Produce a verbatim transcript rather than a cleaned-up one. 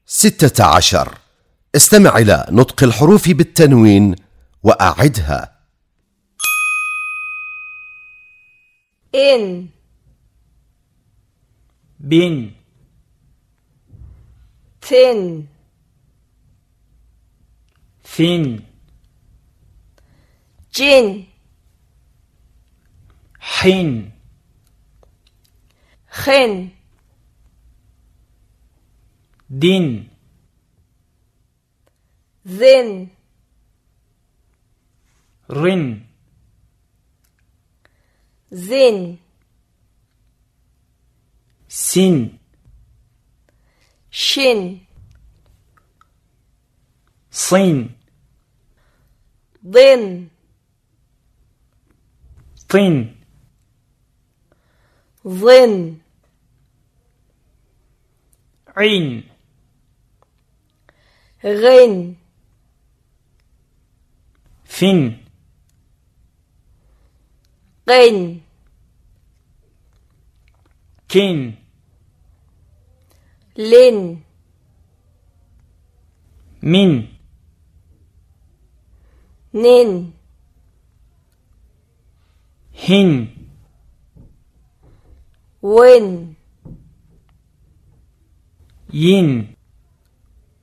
ستة عشر. استمع إلى نطق الحروف بالتنوين وأعدها. إن بن تن فن جن حن خن دن ذن رن زن سن شن صين ضن طن ظن عين غن فن قن كن لن من نن هن ون ين